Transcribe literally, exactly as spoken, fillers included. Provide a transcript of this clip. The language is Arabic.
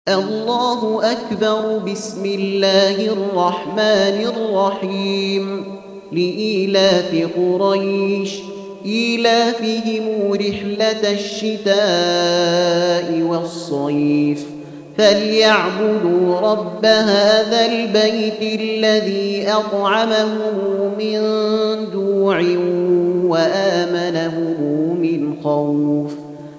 الله أكبر. بسم الله الرحمن الرحيم. لإيلاف قريش إيلافهم رحلة الشتاء والصيف فليعبدوا رب هذا البيت الذي أطعمهم من جوع وآمنهم من خوف.